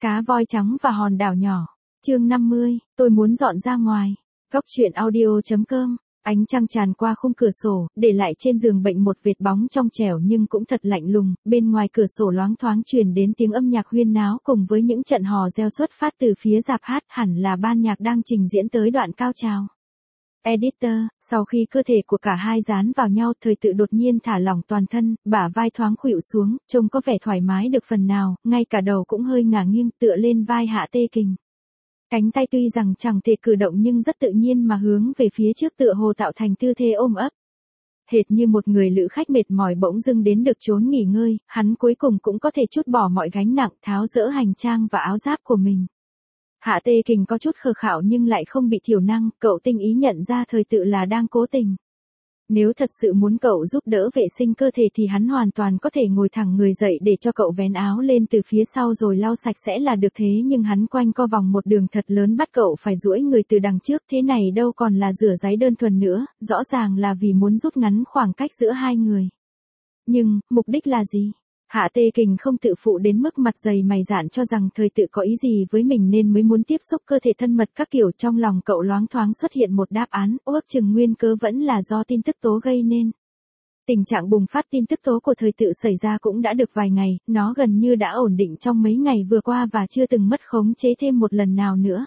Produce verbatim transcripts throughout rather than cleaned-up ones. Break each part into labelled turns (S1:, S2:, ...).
S1: Cá voi trắng và hòn đảo nhỏ. Chương năm mươi, tôi muốn dọn ra ngoài. Góc truyện audio chấm com. Ánh trăng tràn qua khung cửa sổ, để lại trên giường bệnh một vệt bóng trong trẻo nhưng cũng thật lạnh lùng. Bên ngoài cửa sổ loáng thoáng truyền đến tiếng âm nhạc huyên náo cùng với những trận hò reo xuất phát từ phía rạp hát, hẳn là ban nhạc đang trình diễn tới đoạn cao trào. Editor, sau khi cơ thể của cả hai dán vào nhau, Thời Tự đột nhiên thả lỏng toàn thân, bả vai thoáng khuỵu xuống, trông có vẻ thoải mái được phần nào, ngay cả đầu cũng hơi ngả nghiêng tựa lên vai Hạ Tê Kình. Cánh tay tuy rằng chẳng thể cử động nhưng rất tự nhiên mà hướng về phía trước tựa hồ tạo thành tư thế ôm ấp. Hệt như một người lữ khách mệt mỏi bỗng dưng đến được chốn nghỉ ngơi, hắn cuối cùng cũng có thể trút bỏ mọi gánh nặng, tháo dỡ hành trang và áo giáp của mình. Hạ Tê Kình có chút khờ khạo nhưng lại không bị thiểu năng, cậu tinh ý nhận ra Thời Tự là đang cố tình. Nếu thật sự muốn cậu giúp đỡ vệ sinh cơ thể thì hắn hoàn toàn có thể ngồi thẳng người dậy để cho cậu vén áo lên từ phía sau rồi lau sạch sẽ là được, thế nhưng hắn quanh co vòng một đường thật lớn bắt cậu phải duỗi người từ đằng trước, thế này đâu còn là rửa ráy đơn thuần nữa, rõ ràng là vì muốn rút ngắn khoảng cách giữa hai người. Nhưng, mục đích là gì? Hạ Tê Kình không tự phụ đến mức mặt dày mày dạn cho rằng Thời Tự có ý gì với mình nên mới muốn tiếp xúc cơ thể thân mật các kiểu. Trong lòng cậu loáng thoáng xuất hiện một đáp án, ước chừng nguyên cớ vẫn là do tin tức tố gây nên. Tình trạng bùng phát tin tức tố của Thời Tự xảy ra cũng đã được vài ngày, nó gần như đã ổn định trong mấy ngày vừa qua và chưa từng mất khống chế thêm một lần nào nữa.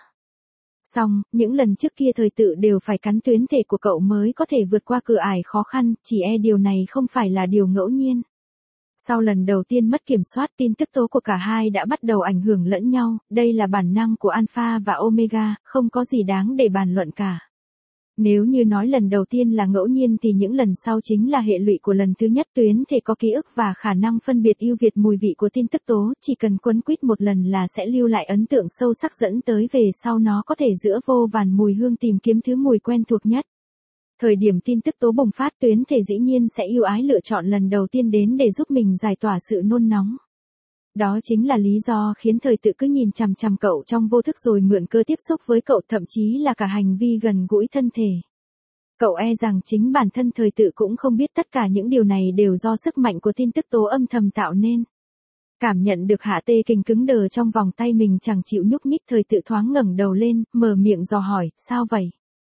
S1: Song, những lần trước kia Thời Tự đều phải cắn tuyến thể của cậu mới có thể vượt qua cửa ải khó khăn, chỉ e điều này không phải là điều ngẫu nhiên. Sau lần đầu tiên mất kiểm soát, tin tức tố của cả hai đã bắt đầu ảnh hưởng lẫn nhau, đây là bản năng của Alpha và Omega, không có gì đáng để bàn luận cả. Nếu như nói lần đầu tiên là ngẫu nhiên thì những lần sau chính là hệ lụy của lần thứ nhất. Tuyến thể có ký ức và khả năng phân biệt ưu việt mùi vị của tin tức tố, chỉ cần quấn quýt một lần là sẽ lưu lại ấn tượng sâu sắc dẫn tới về sau nó có thể giữa vô vàn mùi hương tìm kiếm thứ mùi quen thuộc nhất. Thời điểm tin tức tố bùng phát, tuyến thể dĩ nhiên sẽ ưu ái lựa chọn lần đầu tiên đến để giúp mình giải tỏa sự nôn nóng. Đó chính là lý do khiến Thời Tự cứ nhìn chằm chằm cậu trong vô thức rồi mượn cơ tiếp xúc với cậu, thậm chí là cả hành vi gần gũi thân thể. Cậu e rằng chính bản thân Thời Tự cũng không biết tất cả những điều này đều do sức mạnh của tin tức tố âm thầm tạo nên. Cảm nhận được Hạ Tê Kình cứng đờ trong vòng tay mình chẳng chịu nhúc nhích, Thời Tự thoáng ngẩng đầu lên, mở miệng dò hỏi, sao vậy?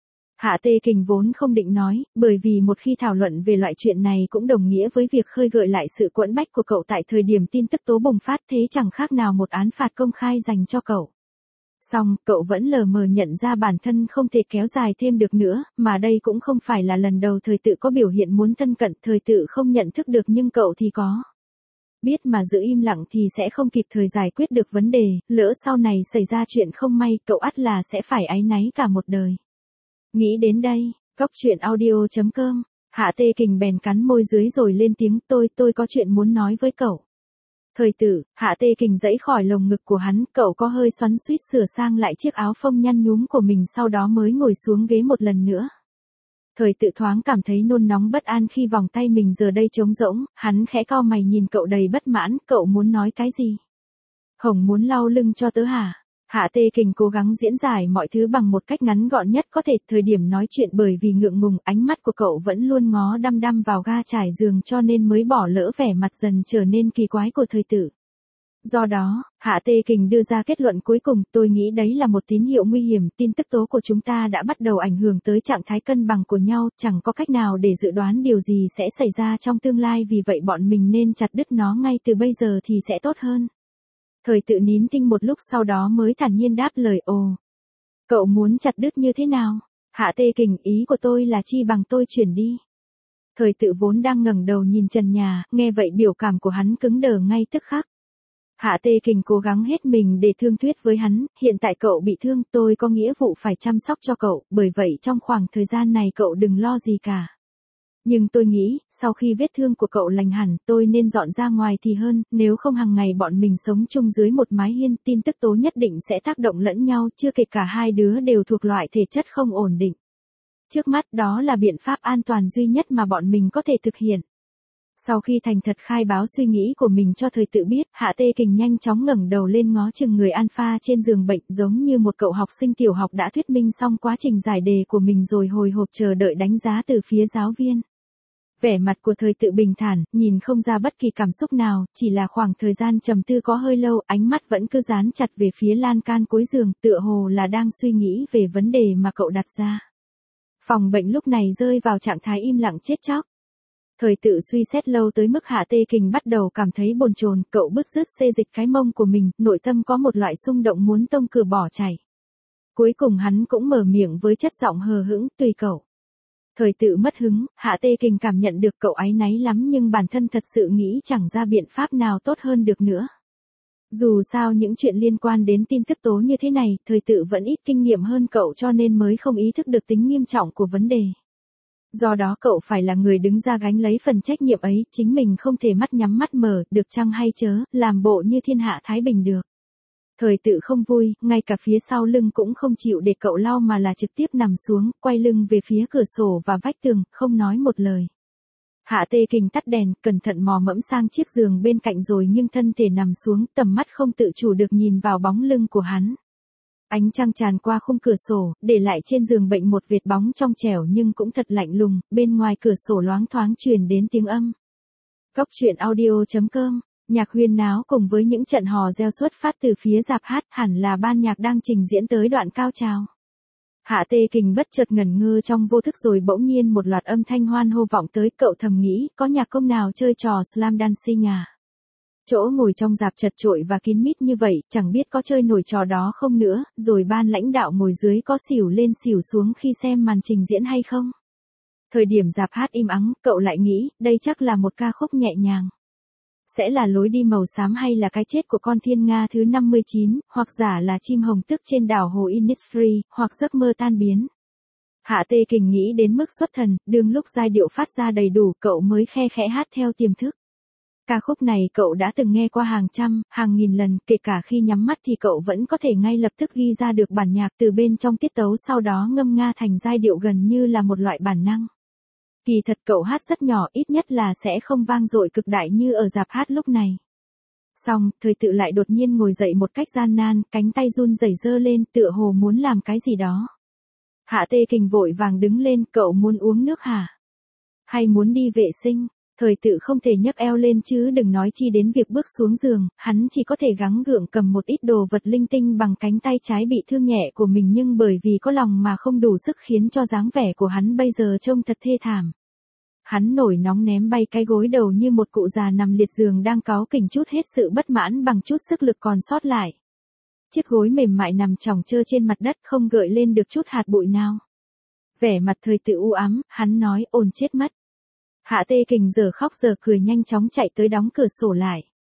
S1: Hạ Tê Kình vốn không định nói, bởi vì một khi thảo luận về loại chuyện này cũng đồng nghĩa với việc khơi gợi lại sự quẫn bách của cậu tại thời điểm tin tức tố bùng phát, thế chẳng khác nào một án phạt công khai dành cho cậu. Song, cậu vẫn lờ mờ nhận ra bản thân không thể kéo dài thêm được nữa, mà đây cũng không phải là lần đầu Thời Tự có biểu hiện muốn thân cận. Thời Tự không nhận thức được nhưng cậu thì có. Biết mà giữ im lặng thì sẽ không kịp thời giải quyết được vấn đề, lỡ sau này xảy ra chuyện không may, cậu ắt là sẽ phải áy náy cả một đời. Nghĩ đến đây, góc truyện audio chấm com, Hạ Tê Kình bèn cắn môi dưới rồi lên tiếng, tôi, tôi có chuyện muốn nói với cậu. Thời Tự, Hạ Tê Kình giãy khỏi lồng ngực của hắn, cậu có hơi xoắn xuýt sửa sang lại chiếc áo phông nhăn nhúm của mình sau đó mới ngồi xuống ghế một lần nữa. Thời Tự thoáng cảm thấy nôn nóng bất an khi vòng tay mình giờ đây trống rỗng, hắn khẽ cau mày nhìn cậu đầy bất mãn, cậu muốn nói cái gì? Hồng muốn lau lưng cho tớ hả? Hạ Tê Kình cố gắng diễn giải mọi thứ bằng một cách ngắn gọn nhất có thể. Thời điểm nói chuyện bởi vì ngượng ngùng, ánh mắt của cậu vẫn luôn ngó đăm đăm vào ga trải giường cho nên mới bỏ lỡ vẻ mặt dần trở nên kỳ quái của Thời Tự. Do đó, Hạ Tê Kình đưa ra kết luận cuối cùng, tôi nghĩ đấy là một tín hiệu nguy hiểm, tin tức tố của chúng ta đã bắt đầu ảnh hưởng tới trạng thái cân bằng của nhau, chẳng có cách nào để dự đoán điều gì sẽ xảy ra trong tương lai, vì vậy bọn mình nên chặt đứt nó ngay từ bây giờ thì sẽ tốt hơn. Thời Tự nín thinh một lúc sau đó mới thản nhiên đáp lời, ồ. Cậu muốn chặt đứt như thế nào? Hạ Tê Kình, ý của tôi là chi bằng tôi chuyển đi. Thời Tự vốn đang ngẩng đầu nhìn trần nhà, nghe vậy biểu cảm của hắn cứng đờ ngay tức khắc. Hạ Tê Kình cố gắng hết mình để thương thuyết với hắn, hiện tại cậu bị thương, tôi có nghĩa vụ phải chăm sóc cho cậu, bởi vậy trong khoảng thời gian này cậu đừng lo gì cả. Nhưng tôi nghĩ, sau khi vết thương của cậu lành hẳn, tôi nên dọn ra ngoài thì hơn, nếu không hàng ngày bọn mình sống chung dưới một mái hiên, tin tức tố nhất định sẽ tác động lẫn nhau, chưa kể cả hai đứa đều thuộc loại thể chất không ổn định. Trước mắt đó là biện pháp an toàn duy nhất mà bọn mình có thể thực hiện. Sau khi thành thật khai báo suy nghĩ của mình cho Thời Tự biết, Hạ Tê Kình nhanh chóng ngẩng đầu lên ngó chừng người Alpha trên giường bệnh, giống như một cậu học sinh tiểu học đã thuyết minh xong quá trình giải đề của mình rồi hồi hộp chờ đợi đánh giá từ phía giáo viên. Vẻ mặt của thời tự bình thản, nhìn không ra bất kỳ cảm xúc nào, chỉ là khoảng thời gian trầm tư có hơi lâu, ánh mắt vẫn cứ dán chặt về phía lan can cuối giường, tựa hồ là đang suy nghĩ về vấn đề mà cậu đặt ra. Phòng bệnh lúc này rơi vào trạng thái im lặng chết chóc. Thời tự suy xét lâu tới mức Hạ Tê Kình bắt đầu cảm thấy bồn chồn, cậu bứt rứt xê dịch cái mông của mình, nội tâm có một loại xung động muốn tông cửa bỏ chạy. Cuối cùng hắn cũng mở miệng với chất giọng hờ hững, tùy cậu. Thời tự mất hứng, Hạ Tê Kình cảm nhận được cậu áy náy lắm nhưng bản thân thật sự nghĩ chẳng ra biện pháp nào tốt hơn được nữa. Dù sao những chuyện liên quan đến tin tức tố như thế này, thời tự vẫn ít kinh nghiệm hơn cậu cho nên mới không ý thức được tính nghiêm trọng của vấn đề. Do đó cậu phải là người đứng ra gánh lấy phần trách nhiệm ấy, chính mình không thể mắt nhắm mắt mở, được chăng hay chớ, làm bộ như thiên hạ thái bình được. Thời tự không vui, ngay cả phía sau lưng cũng không chịu để cậu lau mà là trực tiếp nằm xuống, quay lưng về phía cửa sổ và vách tường, không nói một lời. Hạ Tê Kình tắt đèn, cẩn thận mò mẫm sang chiếc giường bên cạnh rồi nhưng thân thể nằm xuống, tầm mắt không tự chủ được nhìn vào bóng lưng của hắn. Ánh trăng tràn qua khung cửa sổ, để lại trên giường bệnh một vệt bóng trong trẻo nhưng cũng thật lạnh lùng, bên ngoài cửa sổ loáng thoáng truyền đến tiếng âm. Góc truyện audio chấm com, nhạc huyên náo cùng với những trận hò reo xuất phát từ phía rạp hát, hẳn là ban nhạc đang trình diễn tới đoạn cao trào. Hạ Tê Kình bất chợt ngẩn ngơ trong vô thức rồi bỗng nhiên một loạt âm thanh hoan hô vọng tới, cậu thầm nghĩ, có nhạc công nào chơi trò slam dancing à? Chỗ ngồi trong rạp chật chội và kín mít như vậy, chẳng biết có chơi nổi trò đó không nữa, rồi ban lãnh đạo ngồi dưới có xỉu lên xỉu xuống khi xem màn trình diễn hay không? Thời điểm rạp hát im ắng, cậu lại nghĩ, đây chắc là một ca khúc nhẹ nhàng. Sẽ là lối đi màu xám hay là cái chết của con thiên nga thứ năm mươi chín, hoặc giả là chim hồng tức trên đảo hồ Innisfree, hoặc giấc mơ tan biến. Hạ Tê Kình nghĩ đến mức xuất thần, đương lúc giai điệu phát ra đầy đủ cậu mới khe khẽ hát theo tiềm thức. Ca khúc này cậu đã từng nghe qua hàng trăm, hàng nghìn lần, kể cả khi nhắm mắt thì cậu vẫn có thể ngay lập tức ghi ra được bản nhạc từ bên trong tiết tấu sau đó ngâm nga thành giai điệu gần như là một loại bản năng. Kỳ thật cậu hát rất nhỏ, ít nhất là sẽ không vang dội cực đại như ở rạp hát lúc này. Xong, thời tự lại đột nhiên ngồi dậy một cách gian nan, cánh tay run rẩy giơ lên tựa hồ muốn làm cái gì đó. Hạ Tê Kình vội vàng đứng lên, cậu muốn uống nước hả? Hay muốn đi vệ sinh? Thời tự không thể nhấc eo lên chứ đừng nói chi đến việc bước xuống giường, hắn chỉ có thể gắng gượng cầm một ít đồ vật linh tinh bằng cánh tay trái bị thương nhẹ của mình nhưng bởi vì có lòng mà không đủ sức khiến cho dáng vẻ của hắn bây giờ trông thật thê thảm. Hắn nổi nóng ném bay cái gối đầu như một cụ già nằm liệt giường đang cáu kỉnh chút hết sự bất mãn bằng chút sức lực còn sót lại. Chiếc gối mềm mại nằm chỏng chơ trên mặt đất không gợi lên được chút hạt bụi nào. Vẻ mặt thời tự u ám, hắn nói ồn chết mất. Hạ Tê Kình giờ khóc giờ cười nhanh chóng chạy tới đóng cửa sổ lại.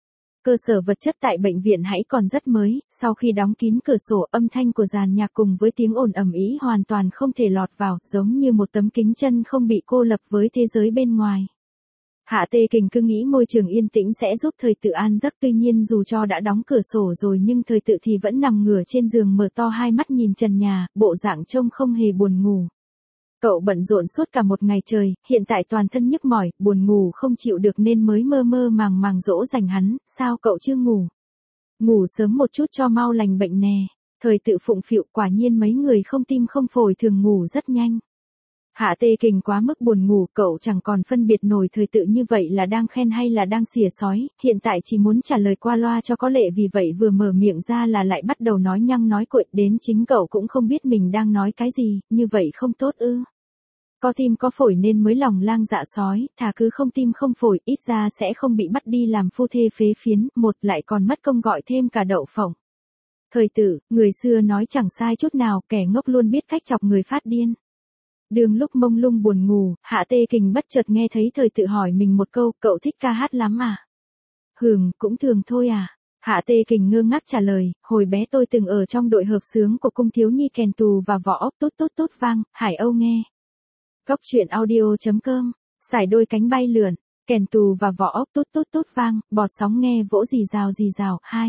S1: Cơ sở vật chất tại bệnh viện hãy còn rất mới, sau khi đóng kín cửa sổ âm thanh của dàn nhạc cùng với tiếng ồn ầm ĩ hoàn toàn không thể lọt vào, giống như một tấm kính chân không bị cô lập với thế giới bên ngoài. Hạ Tê Kình cứ nghĩ môi trường yên tĩnh sẽ giúp thời tự an giấc, tuy nhiên dù cho đã đóng cửa sổ rồi nhưng thời tự thì vẫn nằm ngửa trên giường mở to hai mắt nhìn trần nhà, bộ dạng trông không hề buồn ngủ. Cậu bận rộn suốt cả một ngày trời, hiện tại toàn thân nhức mỏi, buồn ngủ không chịu được nên mới mơ mơ màng màng dỗ dành hắn, sao cậu chưa ngủ? Ngủ sớm một chút cho mau lành bệnh nè. Thời tự phụng phịu, quả nhiên mấy người không tim không phổi thường ngủ rất nhanh. Hạ Tê Kình quá mức buồn ngủ, cậu chẳng còn phân biệt nổi thời tự như vậy là đang khen hay là đang xỉa sói, hiện tại chỉ muốn trả lời qua loa cho có lệ vì vậy vừa mở miệng ra là lại bắt đầu nói nhăng nói cuội, đến chính cậu cũng không biết mình đang nói cái gì, như vậy không tốt ư. Có tim có phổi nên mới lòng lang dạ sói, thà cứ không tim không phổi, ít ra sẽ không bị bắt đi làm phu thê phế phiến, một lại còn mất công gọi thêm cả đậu phộng. Thời tự, người xưa nói chẳng sai chút nào, kẻ ngốc luôn biết cách chọc người phát điên. Đường lúc mông lung buồn ngủ, Hạ Tê Kình bất chợt nghe thấy thời tự hỏi mình một câu, cậu thích ca hát lắm à? Hừm, cũng thường thôi à. Hạ Tê Kình ngơ ngác trả lời, hồi bé tôi từng ở trong đội hợp xướng của cung thiếu nhi kèn tù và vỏ ốc tốt tốt tốt vang, Hải Âu nghe. Góc truyện audio chấm com, sải đôi cánh bay lượn, kèn tù và vỏ ốc tốt tốt tốt vang, bọt sóng nghe vỗ rì rào rì rào, hai.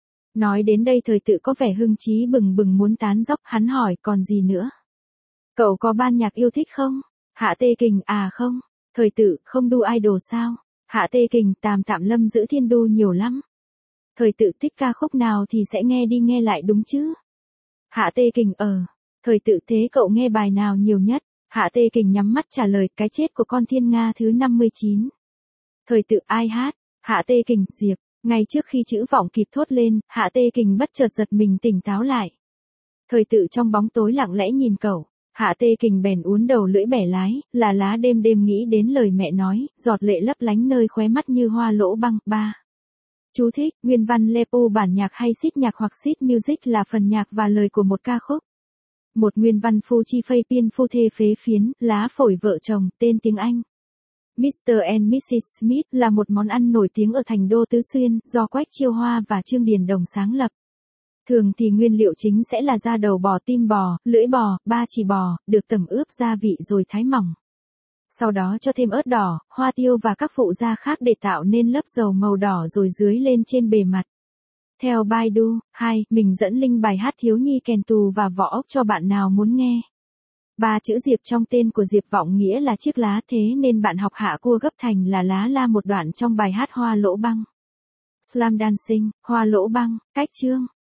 S1: Nói đến đây thời tự có vẻ hưng trí bừng bừng muốn tán dóc, hắn hỏi còn gì nữa? Cậu có ban nhạc yêu thích không? Hạ Tê Kình, à không. Thời tự, không đu idol sao? Hạ Tê Kình, tàm tạm lâm giữ thiên đu nhiều lắm. Thời tự thích ca khúc nào thì sẽ nghe đi nghe lại đúng chứ? Hạ Tê Kình, ờ. Thời tự thế cậu nghe bài nào nhiều nhất? Hạ Tê Kình nhắm mắt trả lời, cái chết của con thiên nga thứ năm mươi chín. Thời tự ai hát? Hạ Tê Kình, Diệp. Ngay trước khi chữ vọng kịp thốt lên, Hạ Tê Kình bất chợt giật mình tỉnh táo lại. Thời tự trong bóng tối lặng lẽ nhìn cậu. Hạ Tê Kình bèn uốn đầu lưỡi bẻ lái, là lá đêm đêm nghĩ đến lời mẹ nói, giọt lệ lấp lánh nơi khóe mắt như hoa lỗ băng. ba. Chú thích, nguyên văn Lepo bản nhạc hay sheet nhạc hoặc sheet music là phần nhạc và lời của một ca khúc. Một nguyên văn Phu Chi Phây Piên Phu Thê Phế Phiến, lá phổi vợ chồng, tên tiếng Anh. mít-tơ and mít xít Smith là một món ăn nổi tiếng ở thành đô Tứ Xuyên, do Quách Chiêu Hoa và Trương Điền Đồng sáng lập. Thường thì nguyên liệu chính sẽ là da đầu bò, tim bò, lưỡi bò, ba chỉ bò, được tẩm ướp gia vị rồi thái mỏng. Sau đó cho thêm ớt đỏ, hoa tiêu và các phụ gia khác để tạo nên lớp dầu màu đỏ rồi rưới lên trên bề mặt. Theo Baidu, hai, mình dẫn link bài hát Thiếu Nhi Kèn Tù và Vỏ Ốc cho bạn nào muốn nghe. Ba chữ Diệp trong tên của Diệp Vọng nghĩa là chiếc lá, thế nên bạn học hạ cua gấp thành là lá la một đoạn trong bài hát Hoa Lỗ Băng. Slam Dancing, Hoa Lỗ Băng, cách chương.